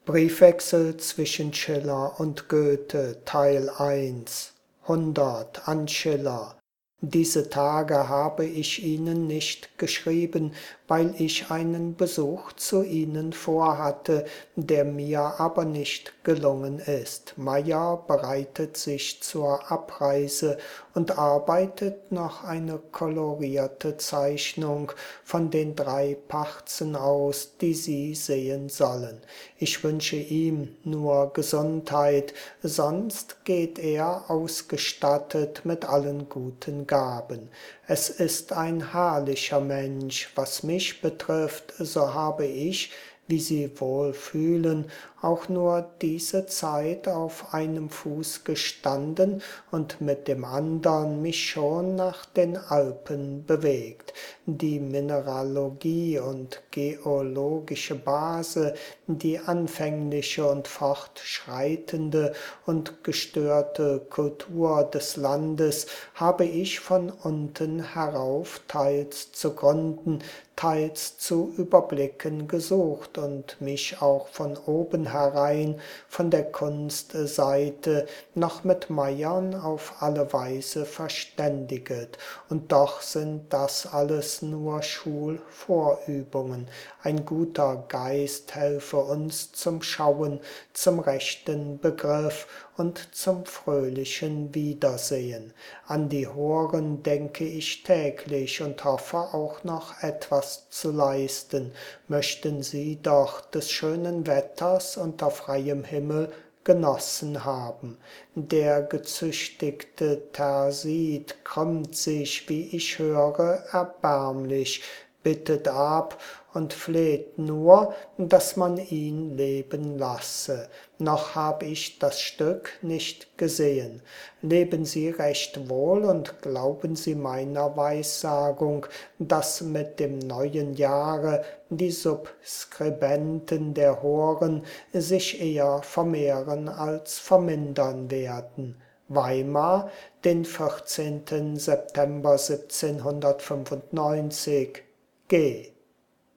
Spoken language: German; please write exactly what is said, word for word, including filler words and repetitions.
Briefwechsel zwischen Schiller und Goethe, Teil eins. hundert an Schiller. Diese Tage habe ich Ihnen nicht geschrieben, weil ich einen Besuch zu Ihnen vorhatte, der mir aber nicht gelungen ist. Meyer bereitet sich zur Abreise und arbeitet noch eine kolorierte Zeichnung von den drei Parzen aus, die Sie sehen sollen. Ich wünsche ihm nur Gesundheit, sonst geht er ausgestattet mit allen guten Gaben. Es ist ein herrlicher Mensch. Was mich betrifft, so habe ich, wie Sie wohl fühlen, auch nur diese Zeit auf einem Fuß gestanden und mit dem andern mich schon nach den Alpen bewegt. Die Mineralogie und geologische Base, die anfängliche und fortschreitende und gestörte Kultur des Landes habe ich von unten herauf teils zu gründen, teils zu überblicken gesucht und mich auch von oben herein, von der Kunstseite, noch mit Meyern auf alle Weise verständiget. Und doch sind das alles nur Schulvorübungen. Ein guter Geist helfe uns zum Schauen, zum rechten Begriff und zum fröhlichen Wiedersehen. An die Horen denke ich täglich und hoffe auch noch etwas zu leisten. Möchten Sie doch des schönen Wetters unter freiem Himmel genossen haben. Der gezüchtigte Tersit krümmt sich, wie ich höre, erbärmlich, bittet ab und fleht nur, dass man ihn leben lasse. Noch hab ich das Stück nicht gesehen. Leben Sie recht wohl und glauben Sie meiner Weissagung, dass mit dem neuen Jahre die Subskribenten der Horen sich eher vermehren als vermindern werden. Weimar, den vierzehnten September siebzehnhundertfünfundneunzig. G